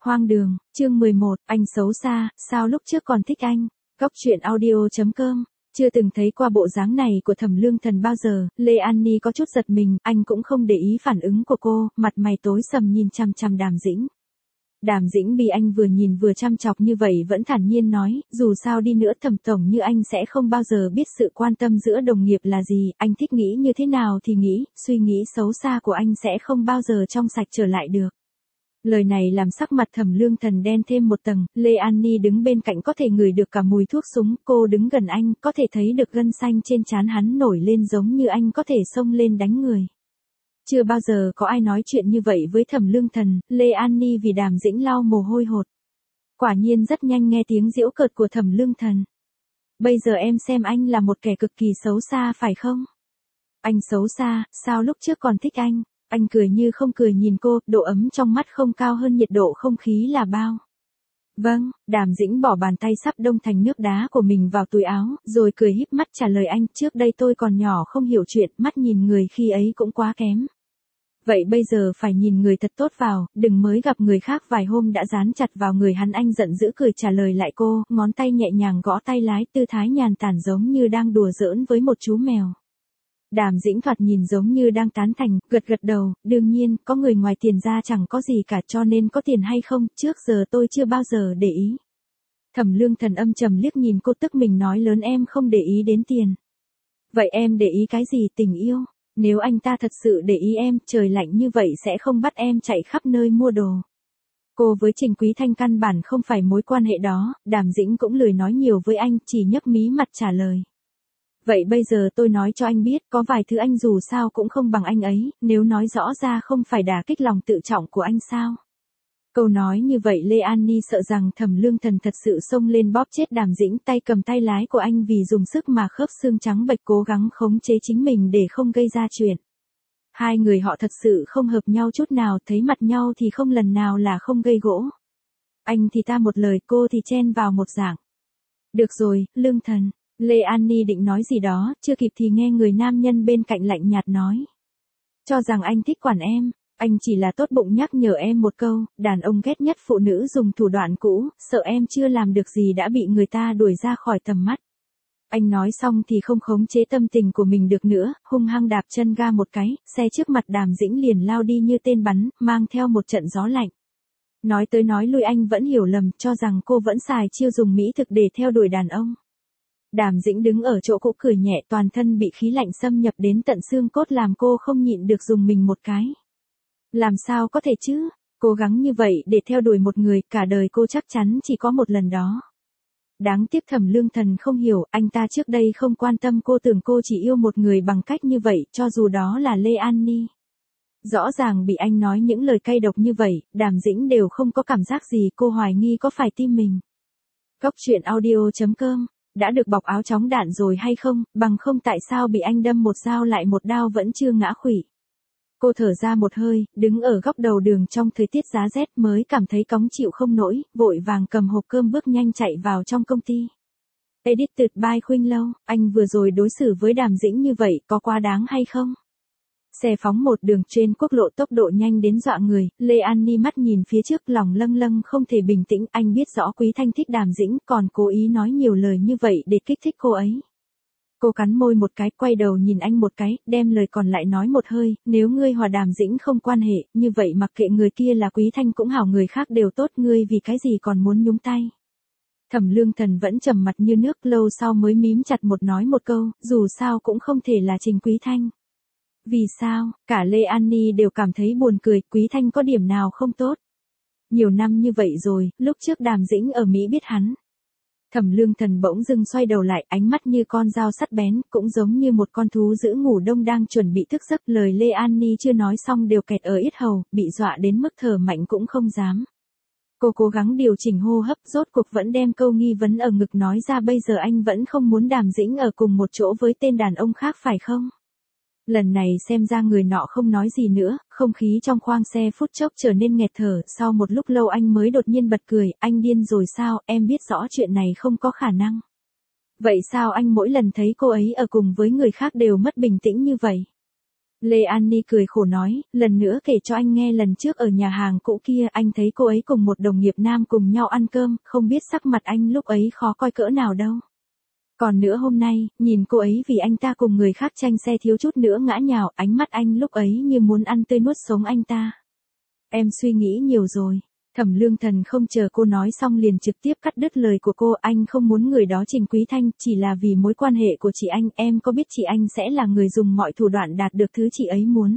Hoang đường, chương 11, anh xấu xa, sao lúc trước còn thích anh? Góc truyện audio.com. Chưa từng thấy qua bộ dáng này của Thẩm Lương Thần bao giờ, Lê An Ni có chút giật mình, anh cũng không để ý phản ứng của cô, mặt mày tối sầm nhìn chằm chằm Đàm Dĩnh. Đàm Dĩnh bị anh vừa nhìn vừa chăm chọc như vậy vẫn thản nhiên nói, dù sao đi nữa Thẩm tổng như anh sẽ không bao giờ biết sự quan tâm giữa đồng nghiệp là gì, anh thích nghĩ như thế nào thì nghĩ, suy nghĩ xấu xa của anh sẽ không bao giờ trong sạch trở lại được. Lời này làm sắc mặt Thẩm Lương Thần đen thêm một tầng, Lê An Ni đứng bên cạnh có thể ngửi được cả mùi thuốc súng, cô đứng gần anh, có thể thấy được gân xanh trên trán hắn nổi lên giống như anh có thể xông lên đánh người. Chưa bao giờ có ai nói chuyện như vậy với Thẩm Lương Thần, Lê An Ni vì Đàm Dĩnh lau mồ hôi hột. Quả nhiên rất nhanh nghe tiếng giễu cợt của Thẩm Lương Thần. Bây giờ em xem anh là một kẻ cực kỳ xấu xa phải không? Anh xấu xa, sao lúc trước còn thích anh? Anh cười như không cười nhìn cô, độ ấm trong mắt không cao hơn nhiệt độ không khí là bao. Vâng, Đàm Dĩnh bỏ bàn tay sắp đông thành nước đá của mình vào túi áo, rồi cười híp mắt trả lời anh, trước đây tôi còn nhỏ không hiểu chuyện, mắt nhìn người khi ấy cũng quá kém. Vậy bây giờ phải nhìn người thật tốt vào, đừng mới gặp người khác vài hôm đã dán chặt vào người hắn. Anh giận dữ cười trả lời lại cô, ngón tay nhẹ nhàng gõ tay lái, tư thái nhàn tản giống như đang đùa giỡn với một chú mèo. Đàm Dĩnh thoạt nhìn giống như đang tán thành, gật gật đầu, đương nhiên, có người ngoài tiền ra chẳng có gì cả cho nên có tiền hay không, trước giờ tôi chưa bao giờ để ý. Thẩm Lương Thần âm trầm liếc nhìn cô tức mình nói lớn em không để ý đến tiền. Vậy em để ý cái gì tình yêu? Nếu anh ta thật sự để ý em, trời lạnh như vậy sẽ không bắt em chạy khắp nơi mua đồ. Cô với Trình Quý Thanh căn bản không phải mối quan hệ đó, Đàm Dĩnh cũng lười nói nhiều với anh, chỉ nhấp mí mặt trả lời. Vậy bây giờ tôi nói cho anh biết, có vài thứ anh dù sao cũng không bằng anh ấy, nếu nói rõ ra không phải đả kích lòng tự trọng của anh sao? Câu nói như vậy Lê An Ni sợ rằng Thẩm Lương Thần thật sự xông lên bóp chết Đàm Dĩnh, tay cầm tay lái của anh vì dùng sức mà khớp xương trắng bệch cố gắng khống chế chính mình để không gây ra chuyện. Hai người họ thật sự không hợp nhau chút nào, thấy mặt nhau thì không lần nào là không gây gỗ. Anh thì ta một lời, cô thì chen vào một dạng. Được rồi, Lương Thần. Lê An Ni định nói gì đó, chưa kịp thì nghe người nam nhân bên cạnh lạnh nhạt nói. Cho rằng anh thích quản em, anh chỉ là tốt bụng nhắc nhở em một câu, đàn ông ghét nhất phụ nữ dùng thủ đoạn cũ, sợ em chưa làm được gì đã bị người ta đuổi ra khỏi tầm mắt. Anh nói xong thì không khống chế tâm tình của mình được nữa, hung hăng đạp chân ga một cái, xe trước mặt Đàm Dĩnh liền lao đi như tên bắn, mang theo một trận gió lạnh. Nói tới nói lui anh vẫn hiểu lầm, cho rằng cô vẫn xài chiêu dùng mỹ thực để theo đuổi đàn ông. Đàm Dĩnh đứng ở chỗ cũ cười nhẹ, toàn thân bị khí lạnh xâm nhập đến tận xương cốt làm cô không nhịn được dùng mình một cái. Làm sao có thể chứ, cố gắng như vậy để theo đuổi một người, cả đời cô chắc chắn chỉ có một lần đó. Đáng tiếc Thẩm Lương Thần không hiểu, anh ta trước đây không quan tâm cô, tưởng cô chỉ yêu một người bằng cách như vậy, cho dù đó là Lê An Ni. Rõ ràng bị anh nói những lời cay độc như vậy, Đàm Dĩnh đều không có cảm giác gì, cô hoài nghi có phải tim mình. Góc truyện audio.com. Đã được bọc áo chống đạn rồi hay không, bằng không tại sao bị anh đâm một dao lại một đao vẫn chưa ngã khuỵu. Cô thở ra một hơi, đứng ở góc đầu đường trong thời tiết giá rét mới cảm thấy cóng chịu không nổi, vội vàng cầm hộp cơm bước nhanh chạy vào trong công ty. Edited by Khuynh Lâu, anh vừa rồi đối xử với Đàm Dĩnh như vậy có quá đáng hay không? Xe phóng một đường trên quốc lộ tốc độ nhanh đến dọa người, Lê An Ni mắt nhìn phía trước lòng lâng lâng không thể bình tĩnh, anh biết rõ Quý Thanh thích Đàm Dĩnh còn cố ý nói nhiều lời như vậy để kích thích cô ấy. Cô cắn môi một cái, quay đầu nhìn anh một cái, đem lời còn lại nói một hơi, nếu ngươi hòa Đàm Dĩnh không quan hệ, như vậy mặc kệ người kia là Quý Thanh cũng hảo người khác đều tốt, ngươi vì cái gì còn muốn nhúng tay. Thẩm Lương Thần vẫn trầm mặt như nước, lâu sau mới mím chặt một nói một câu, dù sao cũng không thể là Trình Quý Thanh. Vì sao, cả Lê An Ni đều cảm thấy buồn cười, Quý Thanh có điểm nào không tốt. Nhiều năm như vậy rồi, lúc trước Đàm Dĩnh ở Mỹ biết hắn. Thẩm Lương Thần bỗng dưng xoay đầu lại, ánh mắt như con dao sắc bén, cũng giống như một con thú dữ ngủ đông đang chuẩn bị thức giấc. Lời Lê An Ni chưa nói xong đều kẹt ở yết hầu, bị dọa đến mức thở mạnh cũng không dám. Cô cố gắng điều chỉnh hô hấp, rốt cuộc vẫn đem câu nghi vấn ở ngực nói ra, bây giờ anh vẫn không muốn Đàm Dĩnh ở cùng một chỗ với tên đàn ông khác phải không? Lần này xem ra người nọ không nói gì nữa, không khí trong khoang xe phút chốc trở nên nghẹt thở, sau một lúc lâu anh mới đột nhiên bật cười, anh điên rồi sao, em biết rõ chuyện này không có khả năng. Vậy sao anh mỗi lần thấy cô ấy ở cùng với người khác đều mất bình tĩnh như vậy? Lê An Ni cười khổ nói, lần nữa kể cho anh nghe lần trước ở nhà hàng cũ kia anh thấy cô ấy cùng một đồng nghiệp nam cùng nhau ăn cơm, không biết sắc mặt anh lúc ấy khó coi cỡ nào đâu. Còn nữa hôm nay, nhìn cô ấy vì anh ta cùng người khác tranh xe thiếu chút nữa ngã nhào, ánh mắt anh lúc ấy như muốn ăn tươi nuốt sống anh ta. Em suy nghĩ nhiều rồi. Thẩm Lương Thần không chờ cô nói xong liền trực tiếp cắt đứt lời của cô, anh không muốn người đó Trình Quý Thanh, chỉ là vì mối quan hệ của chị anh, em có biết chị anh sẽ là người dùng mọi thủ đoạn đạt được thứ chị ấy muốn.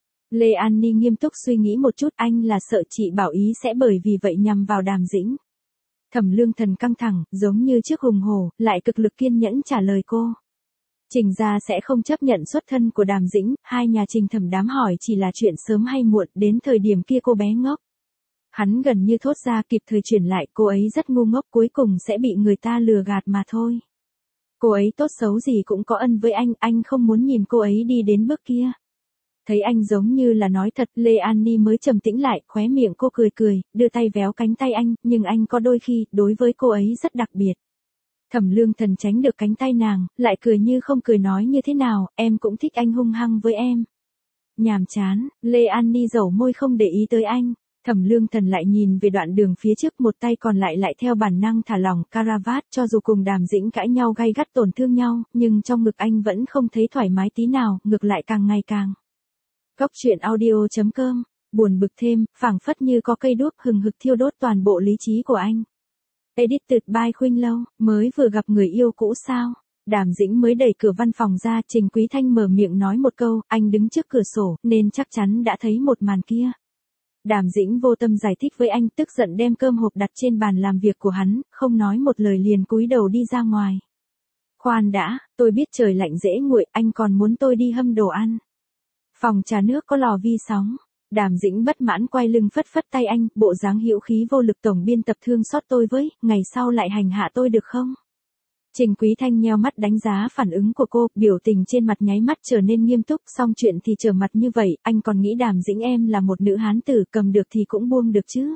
Lê An Ni nghiêm túc suy nghĩ một chút, anh là sợ chị Bảo Ý sẽ bởi vì vậy nhằm vào Đàm Dĩnh. Thẩm Lương Thần căng thẳng, giống như trước hùng hổ, lại cực lực kiên nhẫn trả lời cô. Trình gia sẽ không chấp nhận xuất thân của Đàm Dĩnh, hai nhà Trình Thẩm đám hỏi chỉ là chuyện sớm hay muộn, đến thời điểm kia cô bé ngốc. Hắn gần như thốt ra kịp thời chuyển lại, cô ấy rất ngu ngốc, cuối cùng sẽ bị người ta lừa gạt mà thôi. Cô ấy tốt xấu gì cũng có ân với anh không muốn nhìn cô ấy đi đến bước kia. Thấy anh giống như là nói thật, Lê An Ni mới trầm tĩnh lại, khóe miệng cô cười cười, đưa tay véo cánh tay anh, nhưng anh có đôi khi, đối với cô ấy rất đặc biệt. Thẩm Lương Thần tránh được cánh tay nàng, lại cười như không cười nói như thế nào, em cũng thích anh hung hăng với em. Nhàm chán, Lê An Ni dẩu môi không để ý tới anh. Thẩm Lương Thần lại nhìn về đoạn đường phía trước, một tay còn lại theo bản năng thả lỏng caravat, cho dù cùng Đàm Dĩnh cãi nhau gay gắt tổn thương nhau, nhưng trong ngực anh vẫn không thấy thoải mái tí nào, ngược lại càng ngày càng. Góc truyện audio.com, buồn bực thêm, phảng phất như có cây đuốc hừng hực thiêu đốt toàn bộ lý trí của anh. Edited by Khuynh Lâu, mới vừa gặp người yêu cũ sao? Đàm Dĩnh mới đẩy cửa văn phòng ra, Trình Quý Thanh mở miệng nói một câu, anh đứng trước cửa sổ, nên chắc chắn đã thấy một màn kia. Đàm Dĩnh vô tâm giải thích với anh, tức giận đem cơm hộp đặt trên bàn làm việc của hắn, không nói một lời liền cúi đầu đi ra ngoài. Khoan đã, tôi biết trời lạnh dễ nguội, anh còn muốn tôi đi hâm đồ ăn. Phòng trà nước có lò vi sóng. Đàm Dĩnh bất mãn quay lưng phất phất tay anh, bộ dáng hữu khí vô lực, tổng biên tập thương xót tôi với, ngày sau lại hành hạ tôi được không? Trình Quý Thanh nheo mắt đánh giá phản ứng của cô, biểu tình trên mặt nháy mắt trở nên nghiêm túc, xong chuyện thì trở mặt như vậy, anh còn nghĩ Đàm Dĩnh em là một nữ hán tử, cầm được thì cũng buông được chứ.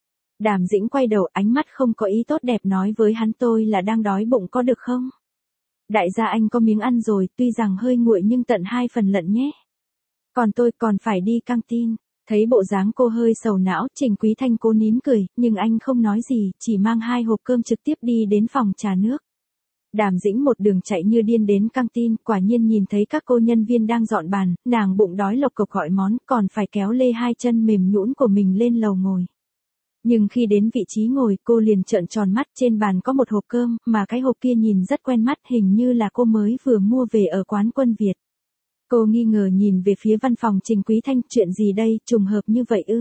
Đàm Dĩnh quay đầu, ánh mắt không có ý tốt đẹp nói với hắn, tôi là đang đói bụng có được không? Đại gia anh có miếng ăn rồi, tuy rằng hơi nguội nhưng tận 2 phần lận nhé. Còn tôi còn phải đi căng tin. Thấy bộ dáng cô hơi sầu não, Trình Quý Thanh cố nín cười, nhưng anh không nói gì, chỉ mang 2 hộp cơm trực tiếp đi đến phòng trà nước. Đàm Dĩnh một đường chạy như điên đến căng tin, quả nhiên nhìn thấy các cô nhân viên đang dọn bàn, nàng bụng đói lộc cộc gọi món, còn phải kéo lê 2 chân mềm nhũn của mình lên lầu ngồi. Nhưng khi đến vị trí ngồi, cô liền trợn tròn mắt, trên bàn có một hộp cơm, mà cái hộp kia nhìn rất quen mắt, hình như là cô mới vừa mua về ở quán Quân Việt. Cô nghi ngờ nhìn về phía văn phòng Trình Quý Thanh, chuyện gì đây, trùng hợp như vậy ư?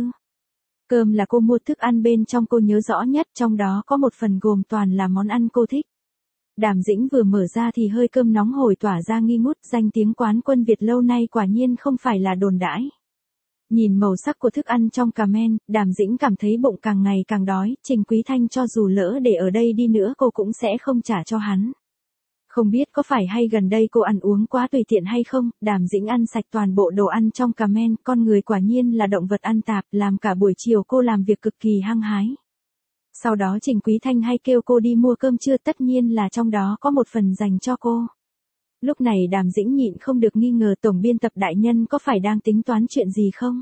Cơm là cô mua, thức ăn bên trong cô nhớ rõ nhất, trong đó có một phần gồm toàn là món ăn cô thích. Đàm Dĩnh vừa mở ra thì hơi cơm nóng hổi tỏa ra nghi ngút, danh tiếng quán Quân Việt lâu nay quả nhiên không phải là đồn đãi. Nhìn màu sắc của thức ăn trong comment, Đàm Dĩnh cảm thấy bụng càng ngày càng đói, Trình Quý Thanh cho dù lỡ để ở đây đi nữa cô cũng sẽ không trả cho hắn. Không biết có phải hay gần đây cô ăn uống quá tùy tiện hay không, Đàm Dĩnh ăn sạch toàn bộ đồ ăn trong comment, con người quả nhiên là động vật ăn tạp, làm cả buổi chiều cô làm việc cực kỳ hăng hái. Sau đó Trình Quý Thanh hay kêu cô đi mua cơm trưa, tất nhiên là trong đó có một phần dành cho cô. Lúc này Đàm Dĩnh nhịn không được nghi ngờ tổng biên tập đại nhân có phải đang tính toán chuyện gì không?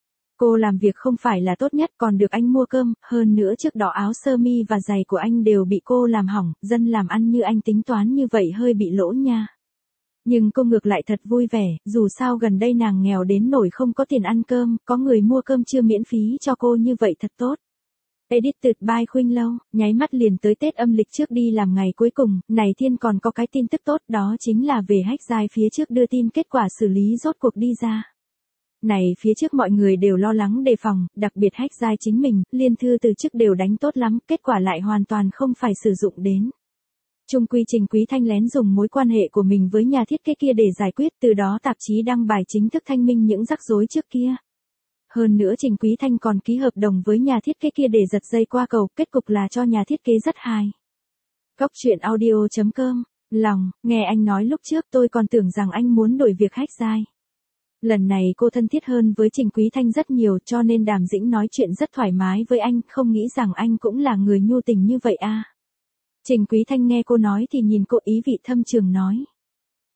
Cô làm việc không phải là tốt nhất còn được anh mua cơm, hơn nữa trước đó áo sơ mi và giày của anh đều bị cô làm hỏng, dân làm ăn như anh tính toán như vậy hơi bị lỗ nha. Nhưng cô ngược lại thật vui vẻ, dù sao gần đây nàng nghèo đến nỗi không có tiền ăn cơm, có người mua cơm trưa miễn phí cho cô như vậy thật tốt. Edited by Khuynh Lâu, nháy mắt liền tới Tết âm lịch trước đi làm ngày cuối cùng, này thiên còn có cái tin tức tốt, đó chính là về Hách Giai phía trước đưa tin kết quả xử lý rốt cuộc đi ra. Này phía trước mọi người đều lo lắng đề phòng, đặc biệt Hách Giai chính mình, liên thư từ chức đều đánh tốt lắm, kết quả lại hoàn toàn không phải sử dụng đến. Chung quy Trình Quý Thanh lén dùng mối quan hệ của mình với nhà thiết kế kia để giải quyết, từ đó tạp chí đăng bài chính thức thanh minh những rắc rối trước kia. Hơn nữa Trình Quý Thanh còn ký hợp đồng với nhà thiết kế kia để giật dây qua cầu, kết cục là cho nhà thiết kế rất hài. Góc truyện audio.com, lòng, nghe anh nói lúc trước tôi còn tưởng rằng anh muốn đổi việc Hách Giai. Lần này cô thân thiết hơn với Trình Quý Thanh rất nhiều cho nên Đàm Dĩnh nói chuyện rất thoải mái với anh, không nghĩ rằng anh cũng là người nhu tình như vậy à. Trình Quý Thanh nghe cô nói thì nhìn cô ý vị thâm trường nói.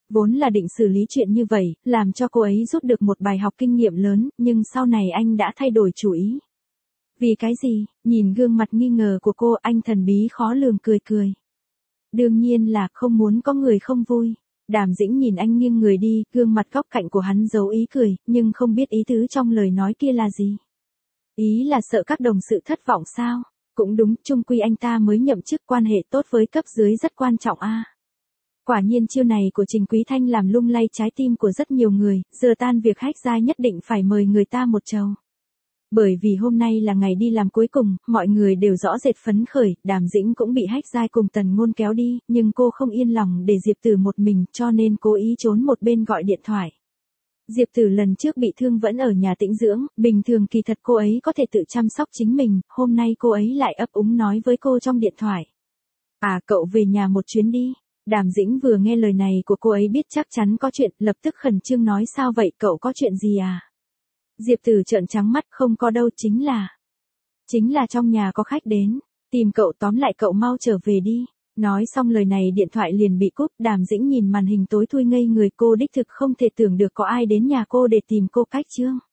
Vốn là định xử lý chuyện như vậy, làm cho cô ấy rút được một bài học kinh nghiệm lớn, nhưng sau này anh đã thay đổi chủ ý. Vì cái gì? Nhìn gương mặt nghi ngờ của cô, anh thần bí khó lường cười cười. Đương nhiên là không muốn có người không vui. Đàm Dĩnh nhìn anh nghiêng người đi, gương mặt góc cạnh của hắn giấu ý cười, nhưng không biết ý tứ trong lời nói kia là gì. Ý là sợ các đồng sự thất vọng sao? Cũng đúng, chung quy anh ta mới nhậm chức, quan hệ tốt với cấp dưới rất quan trọng a. Quả nhiên chiêu này của Trình Quý Thanh làm lung lay trái tim của rất nhiều người, giờ tan việc hách giai nhất định phải mời người ta một chầu. Bởi vì hôm nay là ngày đi làm cuối cùng, mọi người đều rõ rệt phấn khởi, Đàm Dĩnh cũng bị hách giai cùng Tần Ngôn kéo đi, nhưng cô không yên lòng để Diệp Tử một mình, cho nên cố ý trốn một bên gọi điện thoại. Diệp Tử lần trước bị thương vẫn ở nhà tĩnh dưỡng, bình thường kỳ thật cô ấy có thể tự chăm sóc chính mình, hôm nay cô ấy lại ấp úng nói với cô trong điện thoại. À, cậu về nhà một chuyến đi. Đàm Dĩnh vừa nghe lời này của cô ấy biết chắc chắn có chuyện, lập tức khẩn trương nói sao vậy, cậu có chuyện gì à? Diệp Tử trợn trắng mắt, không có đâu, chính là trong nhà có khách đến, tìm cậu, tóm lại cậu mau trở về đi. Nói xong lời này điện thoại liền bị cúp, Đàm Dĩnh nhìn màn hình tối thui ngây người, cô đích thực không thể tưởng được có ai đến nhà cô để tìm cô cách chương.